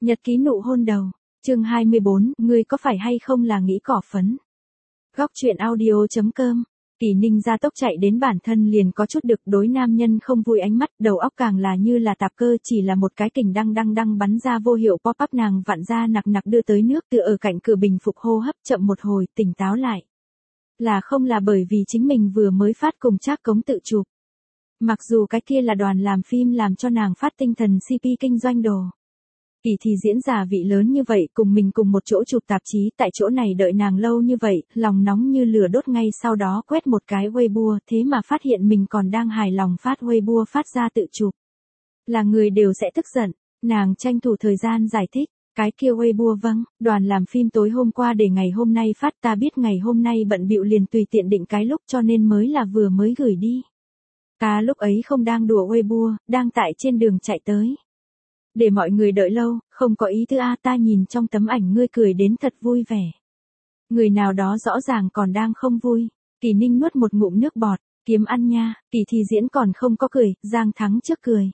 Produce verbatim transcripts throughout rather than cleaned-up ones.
Nhật ký nụ hôn đầu, chương hai mươi bốn, ngươi có phải hay không là nghĩ cỏ phấn. Góc truyện audio.com, Kỳ Ninh ra tốc chạy đến bản thân liền có chút được đối nam nhân không vui ánh mắt, đầu óc càng là như là tạp cơ, chỉ là một cái kình đăng đăng đăng bắn ra vô hiệu pop-up nàng vặn ra nặc nặc đưa tới nước tựa ở cạnh cửa bình phục hô hấp chậm một hồi, tỉnh táo lại. Là không là bởi vì chính mình vừa mới phát cùng Trác Cống tự chụp. Mặc dù cái kia là đoàn làm phim làm cho nàng phát tinh thần xê pê kinh doanh đồ. Kỳ thì diễn giả vị lớn như vậy cùng mình cùng một chỗ chụp tạp chí tại chỗ này đợi nàng lâu như vậy, lòng nóng như lửa đốt ngay sau đó quét một cái Weibo thế mà phát hiện mình còn đang hài lòng phát Weibo phát ra tự chụp. Là người đều sẽ tức giận, nàng tranh thủ thời gian giải thích, cái kia Weibo vâng, đoàn làm phim tối hôm qua để ngày hôm nay phát ta biết ngày hôm nay bận bịu liền tùy tiện định cái lúc cho nên mới là vừa mới gửi đi. Ta lúc ấy không đang đùa Weibo, đang tại trên đường chạy tới. Để mọi người đợi lâu, không có ý thứ a ta nhìn trong tấm ảnh ngươi cười đến thật vui vẻ. Người nào đó rõ ràng còn đang không vui. Kỳ Ninh nuốt một ngụm nước bọt, kiếm ăn nha, Kỳ thì diễn còn không có cười, Giang Thắng trước cười.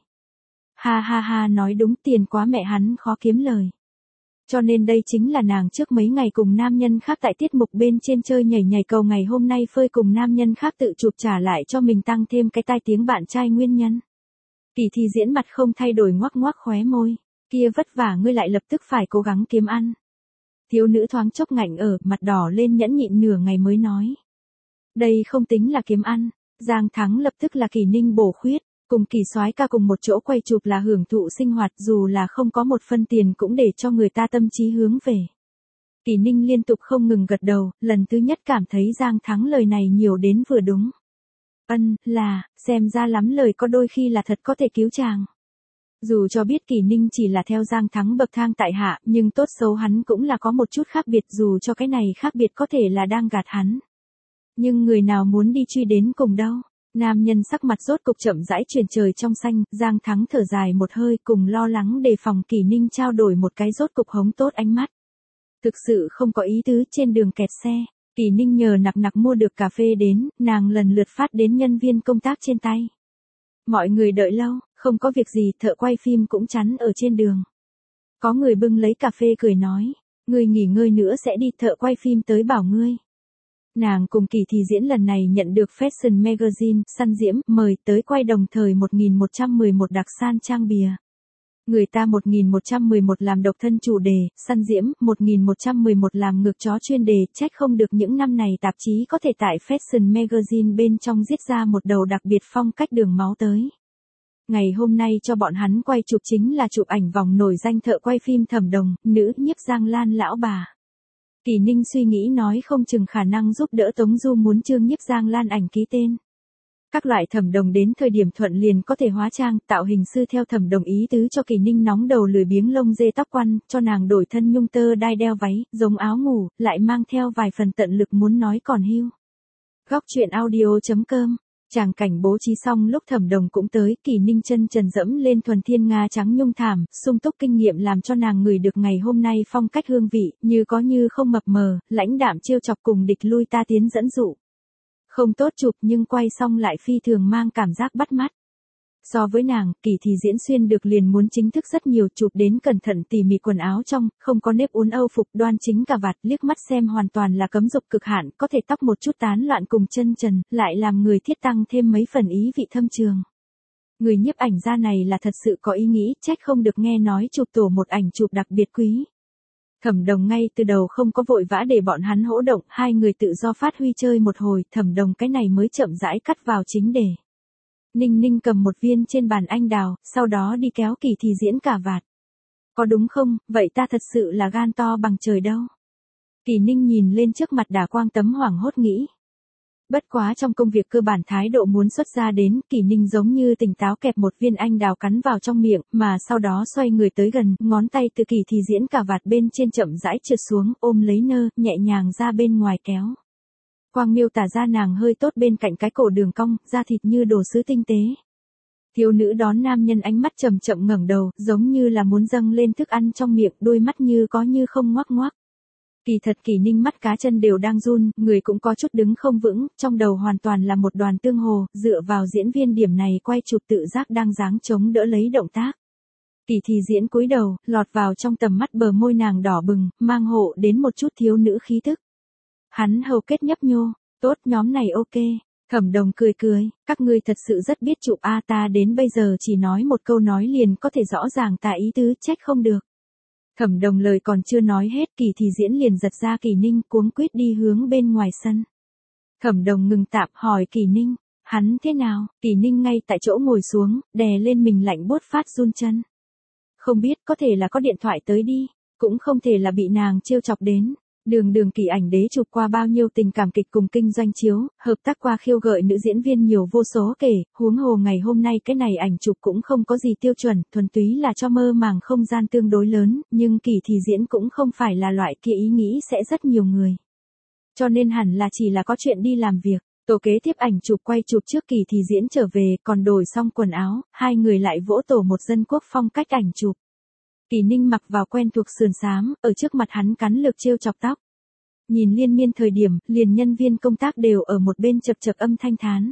Ha ha ha nói đúng tiền quá mẹ hắn khó kiếm lời. Cho nên đây chính là nàng trước mấy ngày cùng nam nhân khác tại tiết mục bên trên chơi nhảy nhảy cầu ngày hôm nay phơi cùng nam nhân khác tự chụp trả lại cho mình tăng thêm cái tai tiếng bạn trai nguyên nhân. Kỳ thì diễn mặt không thay đổi ngoắc ngoắc khóe môi, kia vất vả ngươi lại lập tức phải cố gắng kiếm ăn. Thiếu nữ thoáng chốc ngạnh ở, mặt đỏ lên nhẫn nhịn nửa ngày mới nói. Đây không tính là kiếm ăn, Giang Thắng lập tức là Kỳ Ninh bổ khuyết, cùng Kỳ soái ca cùng một chỗ quay chụp là hưởng thụ sinh hoạt dù là không có một phân tiền cũng để cho người ta tâm trí hướng về. Kỳ Ninh liên tục không ngừng gật đầu, lần thứ nhất cảm thấy Giang Thắng lời này nhiều đến vừa đúng. Ân, là, xem ra lắm lời có đôi khi là thật có thể cứu chàng. Dù cho biết Kỳ Ninh chỉ là theo Giang Thắng bậc thang tại hạ, nhưng tốt xấu hắn cũng là có một chút khác biệt dù cho cái này khác biệt có thể là đang gạt hắn. Nhưng người nào muốn đi truy đến cùng đâu. Nam nhân sắc mặt rốt cục chậm rãi chuyển trời trong xanh, Giang Thắng thở dài một hơi cùng lo lắng đề phòng Kỳ Ninh trao đổi một cái rốt cục hống tốt ánh mắt. Thực sự không có ý tứ trên đường kẹt xe. Kỳ Ninh nhờ nặc nặc mua được cà phê đến, nàng lần lượt phát đến nhân viên công tác trên tay. Mọi người đợi lâu, không có việc gì, thợ quay phim cũng chắn ở trên đường. Có người bưng lấy cà phê cười nói, ngươi nghỉ ngơi nữa sẽ đi, thợ quay phim tới bảo ngươi. Nàng cùng Kỳ thì diễn lần này nhận được Fashion Magazine, săn diễm, mời tới quay đồng thời một nghìn một trăm mười một đặc san trang bìa. Người ta một nghìn một trăm mười một làm độc thân chủ đề, săn diễm, một nghìn một trăm mười một làm ngược chó chuyên đề, trách không được những năm này tạp chí có thể tại Fashion Magazine bên trong giết ra một đầu đặc biệt phong cách đường máu tới. Ngày hôm nay cho bọn hắn quay chụp chính là chụp ảnh vòng nổi danh thợ quay phim Thẩm Đồng, nữ nhiếp Giang Lan lão bà. Kỳ Ninh suy nghĩ nói không chừng khả năng giúp đỡ Tống Du muốn Trương nhiếp Giang Lan ảnh ký tên. Các loại Thẩm Đồng đến thời điểm thuận liền có thể hóa trang, tạo hình sư theo Thẩm Đồng ý tứ cho Kỳ Ninh nóng đầu lười biếng lông dê tóc quăn, cho nàng đổi thân nhung tơ đai đeo váy, giống áo ngủ, lại mang theo vài phần tận lực muốn nói còn hưu. Góc truyện audio.com, tràng cảnh bố trí xong lúc Thẩm Đồng cũng tới, Kỳ Ninh chân trần dẫm lên thuần thiên nga trắng nhung thảm, sung túc kinh nghiệm làm cho nàng ngửi được ngày hôm nay phong cách hương vị, như có như không mập mờ, lãnh đạm trêu chọc cùng địch lui ta tiến dẫn dụ. Không tốt chụp nhưng quay xong lại phi thường mang cảm giác bắt mắt. So với nàng, Kỳ thì diễn xuyên được liền muốn chính thức rất nhiều, chụp đến cẩn thận tỉ mỉ quần áo trong, không có nếp uốn Âu phục, đoan chính cà vạt, liếc mắt xem hoàn toàn là cấm dục cực hạn, có thể tóc một chút tán loạn cùng chân trần, lại làm người thiết tăng thêm mấy phần ý vị thâm trường. Người nhiếp ảnh gia này là thật sự có ý nghĩ, trách không được nghe nói chụp tổ một ảnh chụp đặc biệt quý. Thẩm Đồng ngay từ đầu không có vội vã để bọn hắn hỗ động, hai người tự do phát huy chơi một hồi, Thẩm Đồng cái này mới chậm rãi cắt vào chính đề. Ninh Ninh cầm một viên trên bàn anh đào, sau đó đi kéo Kỳ thì diễn cà vạt. Có đúng không, vậy ta thật sự là gan to bằng trời đâu. Kỳ Ninh nhìn lên trước mặt đả quang tấm hoảng hốt nghĩ. Bất quá trong công việc cơ bản thái độ muốn xuất ra đến, Kỳ Ninh giống như tỉnh táo kẹp một viên anh đào cắn vào trong miệng, mà sau đó xoay người tới gần, ngón tay từ Kỳ thì diễn cà vạt bên trên chậm rãi trượt xuống, ôm lấy nơ, nhẹ nhàng ra bên ngoài kéo. Quang miêu tả ra nàng hơi tốt bên cạnh cái cổ đường cong, da thịt như đồ sứ tinh tế. Thiếu nữ đón nam nhân ánh mắt chậm chậm ngẩng đầu, giống như là muốn dâng lên thức ăn trong miệng, đôi mắt như có như không ngoác ngoác. Kỳ thật Kỳ Ninh mắt cá chân đều đang run, người cũng có chút đứng không vững, trong đầu hoàn toàn là một đoàn tương hồ, dựa vào diễn viên điểm này quay chụp tự giác đang dáng chống đỡ lấy động tác. Kỳ Thì Diễn cúi đầu, lọt vào trong tầm mắt bờ môi nàng đỏ bừng, mang hộ đến một chút thiếu nữ khí thức. Hắn hầu kết nhấp nhô, tốt nhóm này ok. Thẩm Đồng cười cười, các ngươi thật sự rất biết chụp a, ta đến bây giờ chỉ nói một câu nói liền có thể rõ ràng ta ý tứ, trách không được. Thẩm Đồng lời còn chưa nói hết, Kỳ Thì Diễn liền giật ra Kỳ Ninh, cuống quýt đi hướng bên ngoài sân. Thẩm Đồng ngừng tạm hỏi Kỳ Ninh, hắn thế nào? Kỳ Ninh ngay tại chỗ ngồi xuống, đè lên mình lạnh buốt phát run chân. Không biết, có thể là có điện thoại tới đi, cũng không thể là bị nàng trêu chọc đến. Đường đường Kỳ Ảnh Đế chụp qua bao nhiêu tình cảm kịch cùng kinh doanh chiếu, hợp tác qua khiêu gợi nữ diễn viên nhiều vô số kể, huống hồ ngày hôm nay cái này ảnh chụp cũng không có gì tiêu chuẩn, thuần túy là cho mơ màng không gian tương đối lớn, nhưng Kỳ Thì Diễn cũng không phải là loại kia ý nghĩ sẽ rất nhiều người. Cho nên hẳn là chỉ là có chuyện đi làm việc. Tổ kế tiếp ảnh chụp quay chụp trước Kỳ Thì Diễn trở về, còn đổi xong quần áo, hai người lại vỗ tổ một dân quốc phong cách ảnh chụp. Kỳ Ninh mặc vào quen thuộc sườn xám, ở trước mặt hắn cắn lược trêu chọc tóc. Nhìn liên miên thời điểm, liền nhân viên công tác đều ở một bên chập chập âm thanh thán.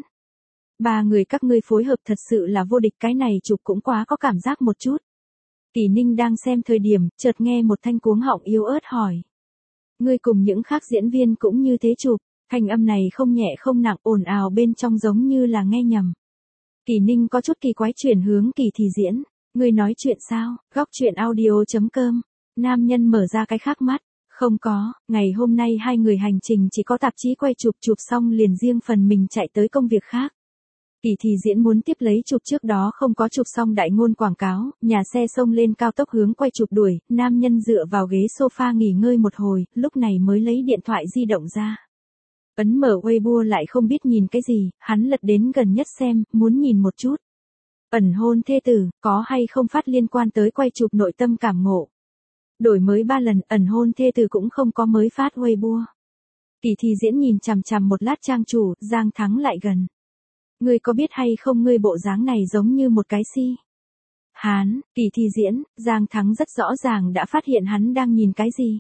Ba người các ngươi phối hợp thật sự là vô địch, cái này chụp cũng quá có cảm giác một chút. Kỳ Ninh đang xem thời điểm, chợt nghe một thanh cuống họng yếu ớt hỏi. Ngươi cùng những khác diễn viên cũng như thế chụp, thanh âm này không nhẹ không nặng, ồn ào bên trong giống như là nghe nhầm. Kỳ Ninh có chút kỳ quái chuyển hướng Kỳ Thì Diễn. Ngươi nói chuyện sao? Góc chuyện audio chấm com. Nam nhân mở ra cái khác mắt. Không có, ngày hôm nay hai người hành trình chỉ có tạp chí quay chụp, chụp xong liền riêng phần mình chạy tới công việc khác. Kỳ Thì Diễn muốn tiếp lấy chụp trước đó không có chụp xong đại ngôn quảng cáo, nhà xe xông lên cao tốc hướng quay chụp đuổi, nam nhân dựa vào ghế sofa nghỉ ngơi một hồi, lúc này mới lấy điện thoại di động ra. Ấn mở Weibo lại không biết nhìn cái gì, hắn lật đến gần nhất xem, muốn nhìn một chút. Ẩn hôn thê tử, có hay không phát liên quan tới quay chụp nội tâm cảm ngộ. Đổi mới ba lần, ẩn hôn thê tử cũng không có mới phát Weibo. Kỳ Thì Diễn nhìn chằm chằm một lát trang chủ, Giang Thắng lại gần. Ngươi có biết hay không, ngươi bộ dáng này giống như một cái si. Hán, Kỳ Thì Diễn, Giang Thắng rất rõ ràng đã phát hiện hắn đang nhìn cái gì.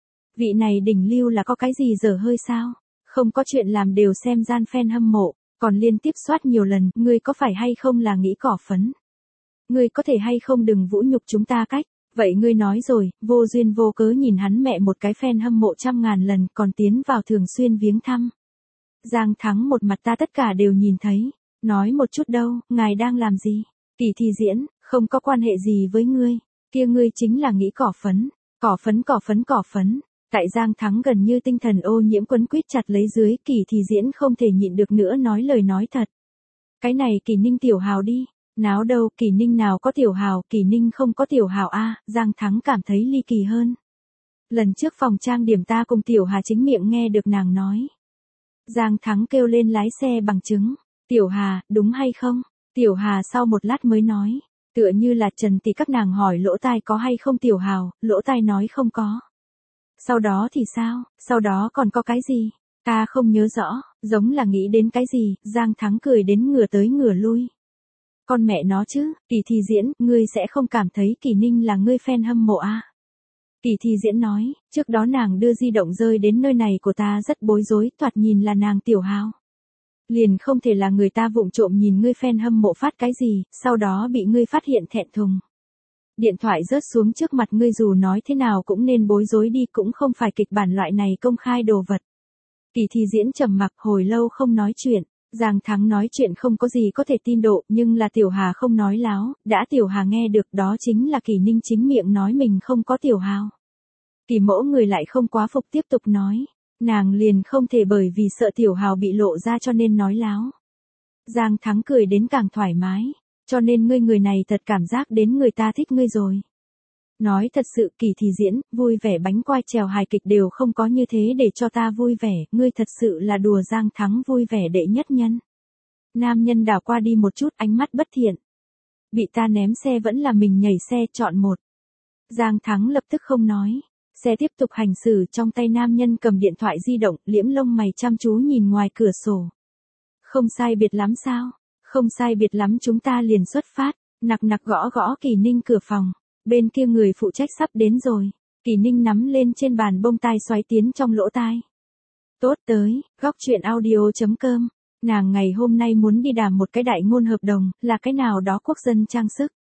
Vị này đỉnh lưu là có cái gì dở hơi sao? Không có chuyện làm đều xem gian fan hâm mộ, còn liên tiếp soát nhiều lần, ngươi có phải hay không là nghĩ cỏ phấn? Ngươi có thể hay không đừng vũ nhục chúng ta cách, vậy ngươi nói rồi, vô duyên vô cớ nhìn hắn mẹ một cái fan hâm mộ trăm ngàn lần, còn tiến vào thường xuyên viếng thăm. Giang Thắng một mặt ta tất cả đều nhìn thấy, nói một chút đâu, ngài đang làm gì? Kỳ Thì Diễn, không có quan hệ gì với ngươi, kia ngươi chính là nghĩ cỏ phấn, cỏ phấn cỏ phấn cỏ phấn. Tại Giang Thắng gần như tinh thần ô nhiễm quấn quýt chặt lấy dưới, Kỳ Thì Diễn không thể nhịn được nữa nói lời nói thật. Cái này Kỳ Ninh tiểu hào đi, náo đâu, Kỳ Ninh nào có tiểu hào, Kỳ Ninh không có tiểu hào a. Giang Thắng cảm thấy ly kỳ hơn. Lần trước phòng trang điểm ta cùng tiểu Hà chính miệng nghe được nàng nói. Giang Thắng kêu lên lái xe bằng chứng, tiểu Hà, đúng hay không? Tiểu Hà sau một lát mới nói, tựa như là Trần thì các nàng hỏi lỗ tai có hay không tiểu hào, lỗ tai nói không có. Sau đó thì sao, sau đó còn có cái gì? Ta không nhớ rõ, giống là nghĩ đến cái gì, Giang Thắng cười đến ngửa tới ngửa lui. Con mẹ nó chứ, Kỳ Thì Diễn, ngươi sẽ không cảm thấy Kỳ Ninh là ngươi fan hâm mộ à? Kỳ Thì Diễn nói, trước đó nàng đưa di động rơi đến nơi này của ta rất bối rối, thoạt nhìn là nàng tiểu hào. Liền không thể là người ta vụng trộm nhìn ngươi fan hâm mộ phát cái gì, sau đó bị ngươi phát hiện thẹn thùng. Điện thoại rớt xuống trước mặt ngươi dù nói thế nào cũng nên bối rối đi, cũng không phải kịch bản loại này công khai đồ vật. Kỳ Thì Diễn trầm mặc hồi lâu không nói chuyện, Giang Thắng nói chuyện không có gì có thể tin độ, nhưng là tiểu Hà không nói láo, đã tiểu Hà nghe được đó chính là Kỳ Ninh chính miệng nói mình không có tiểu hào. Kỳ Mỗ người lại không quá phục tiếp tục nói, nàng liền không thể bởi vì sợ tiểu hào bị lộ ra cho nên nói láo. Giang Thắng cười đến càng thoải mái. Cho nên ngươi người này thật cảm giác đến người ta thích ngươi rồi. Nói thật sự, Kỳ Thì Diễn, vui vẻ bánh quai trèo hài kịch đều không có như thế để cho ta vui vẻ, ngươi thật sự là đùa. Giang Thắng vui vẻ đệ nhất nhân. Nam nhân đảo qua đi một chút, ánh mắt bất thiện. Bị ta ném xe vẫn là mình nhảy xe, chọn một. Giang Thắng lập tức không nói. Xe tiếp tục hành xử, trong tay nam nhân cầm điện thoại di động, liễm lông mày chăm chú nhìn ngoài cửa sổ. Không sai biệt lắm sao? Không sai biệt lắm, chúng ta liền xuất phát. Nặc nặc gõ gõ Kỳ Ninh cửa phòng. Bên kia người phụ trách sắp đến rồi. Kỳ Ninh nắm lên trên bàn bông tai xoáy tiến trong lỗ tai. Tốt tới, góc chuyện audio chấm com. Nàng ngày hôm nay muốn đi đàm một cái đại ngôn hợp đồng, là cái nào đó quốc dân trang sức.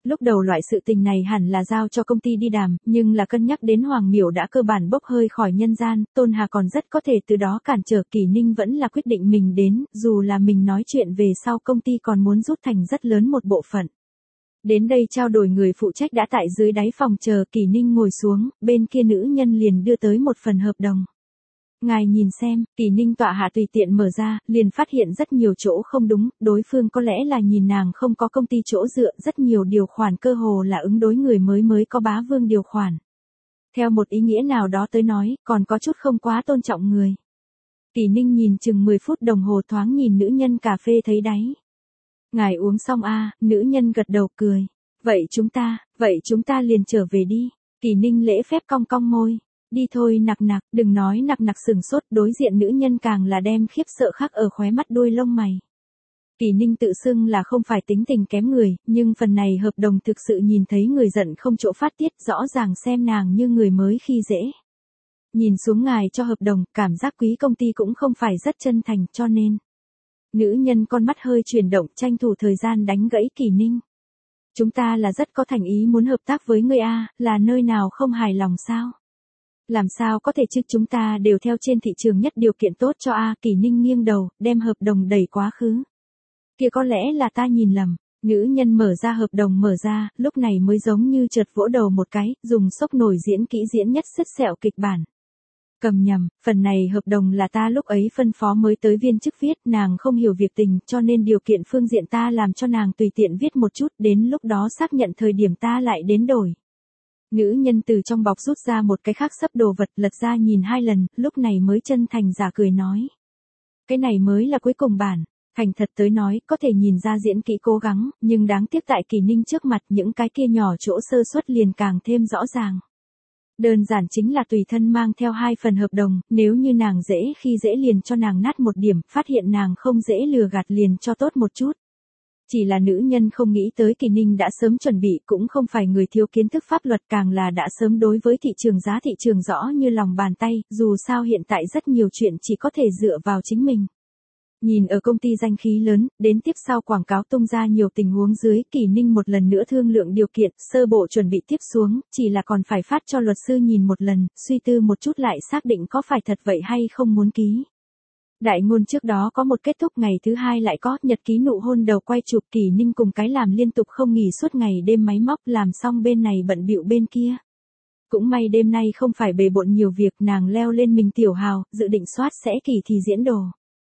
Lúc đầu loại sự tình này hẳn là giao cho công ty đi đàm, nhưng là cân nhắc đến Hoàng Miểu đã cơ bản bốc hơi khỏi nhân gian, Tôn Hà còn rất có thể từ đó cản trở. Kỷ Ninh vẫn là quyết định mình đến, dù là mình nói chuyện về sau công ty còn muốn rút thành rất lớn một bộ phận. Đến đây trao đổi người phụ trách đã tại dưới đáy phòng chờ Kỷ Ninh ngồi xuống, bên kia nữ nhân liền đưa tới một phần hợp đồng. Ngài nhìn xem, Kỷ Ninh tọa hạ tùy tiện mở ra, liền phát hiện rất nhiều chỗ không đúng, đối phương có lẽ là nhìn nàng không có công ty chỗ dựa, rất nhiều điều khoản cơ hồ là ứng đối người mới mới có bá vương điều khoản. Theo một ý nghĩa nào đó tới nói, còn có chút không quá tôn trọng người. Kỷ Ninh nhìn chừng mười phút đồng hồ thoáng nhìn nữ nhân cà phê thấy đáy. Ngài uống xong a, à, nữ nhân gật đầu cười. Vậy chúng ta, vậy chúng ta liền trở về đi. Kỷ Ninh lễ phép cong cong môi. Đi thôi nặc nặc, đừng nói nặc nặc sừng sốt, đối diện nữ nhân càng là đem khiếp sợ khắc ở khóe mắt đuôi lông mày. Kỷ Ninh tự xưng là không phải tính tình kém người, nhưng phần này hợp đồng thực sự nhìn thấy người giận không chỗ phát tiết, rõ ràng xem nàng như người mới khi dễ. Nhìn xuống ngài cho hợp đồng, cảm giác quý công ty cũng không phải rất chân thành, cho nên. Nữ nhân con mắt hơi chuyển động, tranh thủ thời gian đánh gãy Kỷ Ninh. Chúng ta là rất có thành ý muốn hợp tác với ngươi a, là nơi nào không hài lòng sao? Làm sao có thể chứ, chúng ta đều theo trên thị trường nhất điều kiện tốt cho a. Kỷ Ninh nghiêng đầu, đem hợp đồng đẩy quá khứ. Kia có lẽ là ta nhìn lầm. Nữ nhân mở ra hợp đồng mở ra, lúc này mới giống như chợt vỗ đầu một cái, dùng sốc nổi diễn kỹ diễn nhất sứt sẹo kịch bản. Cầm nhầm, phần này hợp đồng là ta lúc ấy phân phó mới tới viên chức viết, nàng không hiểu việc tình, cho nên điều kiện phương diện ta làm cho nàng tùy tiện viết một chút, đến lúc đó xác nhận thời điểm ta lại đến đổi. Nữ nhân từ trong bọc rút ra một cái khác xấp đồ vật, lật ra nhìn hai lần, lúc này mới chân thành giả cười nói. Cái này mới là cuối cùng bản. Thành thật tới nói, có thể nhìn ra diễn kỹ cố gắng, nhưng đáng tiếc tại Kỷ Ninh trước mặt những cái kia nhỏ chỗ sơ suất liền càng thêm rõ ràng. Đơn giản chính là tùy thân mang theo hai phần hợp đồng, nếu như nàng dễ khi dễ liền cho nàng nát một điểm, phát hiện nàng không dễ lừa gạt liền cho tốt một chút. Chỉ là nữ nhân không nghĩ tới Kỷ Ninh đã sớm chuẩn bị, cũng không phải người thiếu kiến thức pháp luật, càng là đã sớm đối với thị trường giá thị trường rõ như lòng bàn tay, dù sao hiện tại rất nhiều chuyện chỉ có thể dựa vào chính mình. Nhìn ở công ty danh khí lớn, đến tiếp sau quảng cáo tung ra nhiều tình huống dưới, Kỷ Ninh một lần nữa thương lượng điều kiện, sơ bộ chuẩn bị tiếp xuống, chỉ là còn phải phát cho luật sư nhìn một lần, suy tư một chút lại xác định có phải thật vậy hay không muốn ký. Đại ngôn trước đó có một kết thúc, ngày thứ hai lại có nhật ký nụ hôn đầu quay chụp. Kỷ Ninh cùng cái làm liên tục không nghỉ suốt ngày đêm máy móc, làm xong bên này bận bịu bên kia. Cũng may đêm nay không phải bề bộn nhiều việc, nàng leo lên mình tiểu hào, dự định soát sẽ kỳ thì diễn đồ.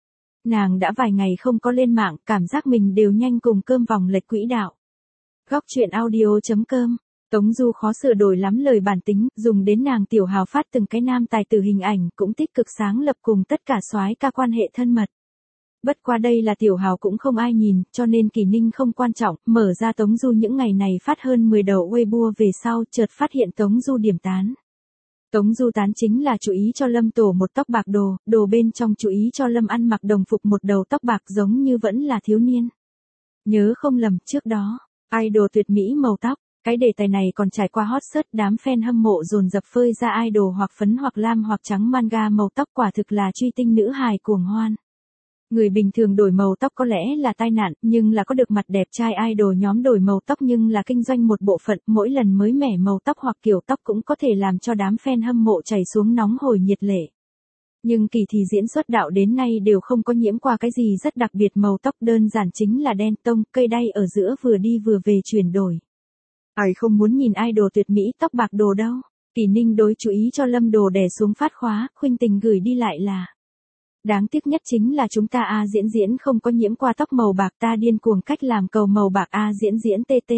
Nàng đã vài ngày không có lên mạng, cảm giác mình đều nhanh cùng cơm vòng lệch quỹ đạo. Góc truyện audio chấm com. Tống Du khó sửa đổi lắm lời bản tính, dùng đến nàng tiểu hào phát từng cái nam tài tử hình ảnh, cũng tích cực sáng lập cùng tất cả soái ca quan hệ thân mật. Bất qua đây là tiểu hào cũng không ai nhìn, cho nên Kỷ Ninh không quan trọng, mở ra Tống Du những ngày này phát hơn mười đầu Weibo về sau, chợt phát hiện Tống Du điểm tán. Tống Du tán chính là chú ý cho Lâm tổ một tóc bạc đồ, đồ bên trong chú ý cho Lâm ăn mặc đồng phục một đầu tóc bạc giống như vẫn là thiếu niên. Nhớ không lầm, trước đó, idol tuyệt mỹ màu tóc, cái đề tài này còn trải qua hot search, đám fan hâm mộ dồn dập phơi ra idol hoặc phấn hoặc lam hoặc trắng manga màu tóc, quả thực là truy tinh nữ hài cuồng hoan. Người bình thường đổi màu tóc có lẽ là tai nạn, nhưng là có được mặt đẹp trai idol nhóm đổi màu tóc nhưng là kinh doanh một bộ phận, mỗi lần mới mẻ màu tóc hoặc kiểu tóc cũng có thể làm cho đám fan hâm mộ chảy xuống nóng hổi nhiệt lệ. Nhưng Kỳ thì diễn xuất đạo đến nay đều không có nhiễm qua cái gì rất đặc biệt, màu tóc đơn giản chính là đen tông, cây đay ở giữa vừa đi vừa về chuyển đổi. Ai không muốn nhìn idol tuyệt mỹ tóc bạc đồ đâu. Kỷ Ninh đối chú ý cho Lâm đồ đè xuống phát khóa, khuynh tình gửi đi lại là. Đáng tiếc nhất chính là chúng ta A diễn diễn không có nhiễm qua tóc màu bạc, ta điên cuồng cách làm cầu màu bạc A diễn diễn tê tê.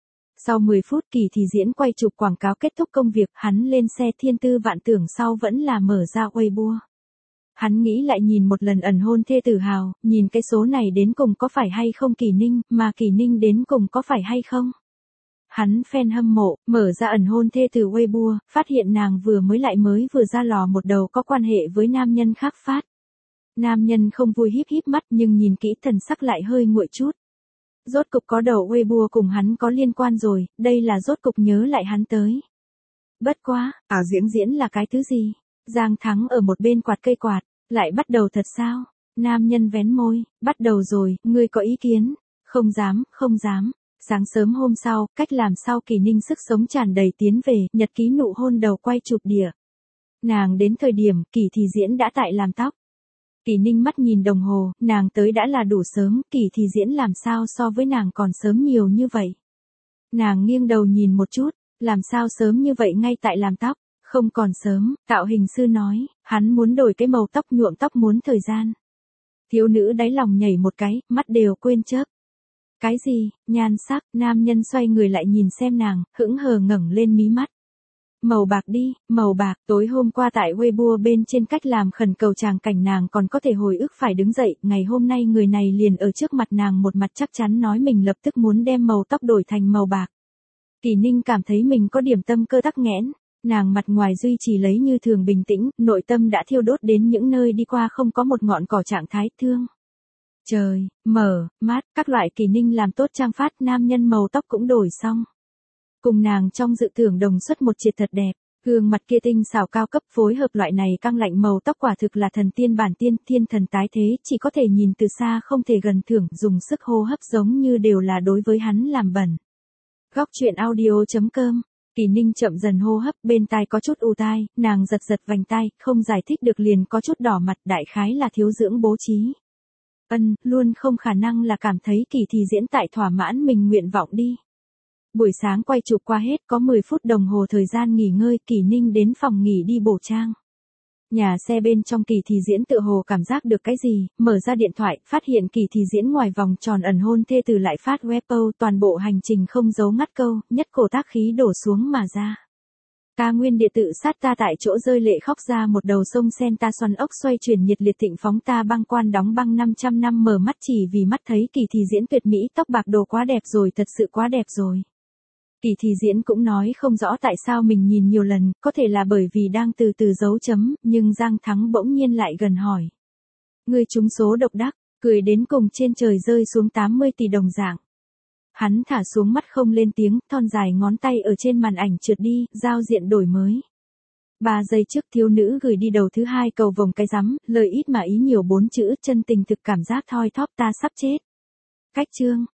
Sau mười phút Kỳ thì diễn quay chụp quảng cáo kết thúc công việc, hắn lên xe thiên tư vạn tưởng sau vẫn là mở ra Weibo. Hắn nghĩ lại nhìn một lần ẩn hôn thê tử hào, nhìn cái số này đến cùng có phải hay không Kỷ Ninh, mà Kỷ Ninh đến cùng có phải hay không. Hắn fan hâm mộ, mở ra ẩn hôn thê tử Weibo, phát hiện nàng vừa mới lại mới vừa ra lò một đầu có quan hệ với nam nhân khác phát. Nam nhân không vui híp híp mắt nhưng nhìn kỹ thần sắc lại hơi nguội chút. Rốt cục có đầu Weibo cùng hắn có liên quan rồi, đây là rốt cục nhớ lại hắn tới. Bất quá, ảo diễn diễn là cái thứ gì? Giang Thắng ở một bên quạt cây quạt, lại bắt đầu thật sao? Nam nhân vén môi, bắt đầu rồi, ngươi có ý kiến? Không dám, không dám. Sáng sớm hôm sau, cách làm sau Kỳ Ninh sức sống tràn đầy tiến về, nhật ký nụ hôn đầu quay chụp đỉa. Nàng đến thời điểm, Kỳ Thì Diễn đã tại làm tóc. Kỳ Ninh mắt nhìn đồng hồ, nàng tới đã là đủ sớm, Kỳ Thì Diễn làm sao so với nàng còn sớm nhiều như vậy. Nàng nghiêng đầu nhìn một chút, làm sao sớm như vậy ngay tại làm tóc, không còn sớm, tạo hình sư nói, hắn muốn đổi cái màu tóc nhuộm tóc muốn thời gian. Thiếu nữ đáy lòng nhảy một cái, mắt đều quên chớp. Cái gì, nhan sắc, nam nhân xoay người lại nhìn xem nàng, hững hờ ngẩng lên mí mắt. Màu bạc đi, màu bạc, tối hôm qua tại Weibo bên trên cách làm khẩn cầu chàng cảnh nàng còn có thể hồi ức phải đứng dậy, ngày hôm nay người này liền ở trước mặt nàng một mặt chắc chắn nói mình lập tức muốn đem màu tóc đổi thành màu bạc. Kỳ Ninh cảm thấy mình có điểm tâm cơ tắc nghẽn, nàng mặt ngoài duy trì lấy như thường bình tĩnh, nội tâm đã thiêu đốt đến những nơi đi qua không có một ngọn cỏ trạng thái thương. Trời, mở, mát, các loại Kỳ Ninh làm tốt trang phát, nam nhân màu tóc cũng đổi xong. Cùng nàng trong dự tưởng đồng xuất một triệt thật đẹp, gương mặt kia tinh xảo cao cấp phối hợp loại này căng lạnh màu tóc quả thực là thần tiên bản tiên, thiên thần tái thế, chỉ có thể nhìn từ xa không thể gần thưởng, dùng sức hô hấp giống như đều là đối với hắn làm bẩn. Góc truyện audio chấm com. Kỳ Ninh chậm dần hô hấp, bên tai có chút ù tai, nàng giật giật vành tai, không giải thích được liền có chút đỏ mặt, đại khái là thiếu dưỡng bố trí. Ân, luôn không khả năng là cảm thấy Kỳ Thì Diễn tại thỏa mãn mình nguyện vọng đi. Buổi sáng quay chụp qua hết, có mười phút đồng hồ thời gian nghỉ ngơi, Kỳ Ninh đến phòng nghỉ đi bổ trang. Nhà xe bên trong Kỳ Thì Diễn tự hồ cảm giác được cái gì, mở ra điện thoại, phát hiện Kỳ Thì Diễn ngoài vòng tròn ẩn hôn thê từ lại phát Weibo, toàn bộ hành trình không giấu ngắt câu, nhất cổ tác khí đổ xuống mà ra. Ca nguyên địa tự sát ta tại chỗ rơi lệ khóc ra một đầu sông sen ta xoắn ốc xoay chuyển nhiệt liệt thịnh phóng ta băng quan đóng băng năm trăm năm mở mắt chỉ vì mắt thấy Kỳ Thì Diễn tuyệt mỹ tóc bạc đồ quá đẹp rồi, thật sự quá đẹp rồi. Kỳ Thì Diễn cũng nói không rõ tại sao mình nhìn nhiều lần, có thể là bởi vì đang từ từ dấu chấm, nhưng Giang Thắng bỗng nhiên lại gần hỏi. Người trúng số độc đắc, cười đến cùng trên trời rơi xuống tám mươi tỷ đồng dạng. Hắn thả xuống mắt không lên tiếng, thon dài ngón tay ở trên màn ảnh trượt đi, giao diện đổi mới. Ba giây trước thiếu nữ gửi đi đầu thứ hai cầu vồng cái rắm, lời ít mà ý nhiều bốn chữ, chân tình thực cảm giác thoi thóp ta sắp chết. Cách chương.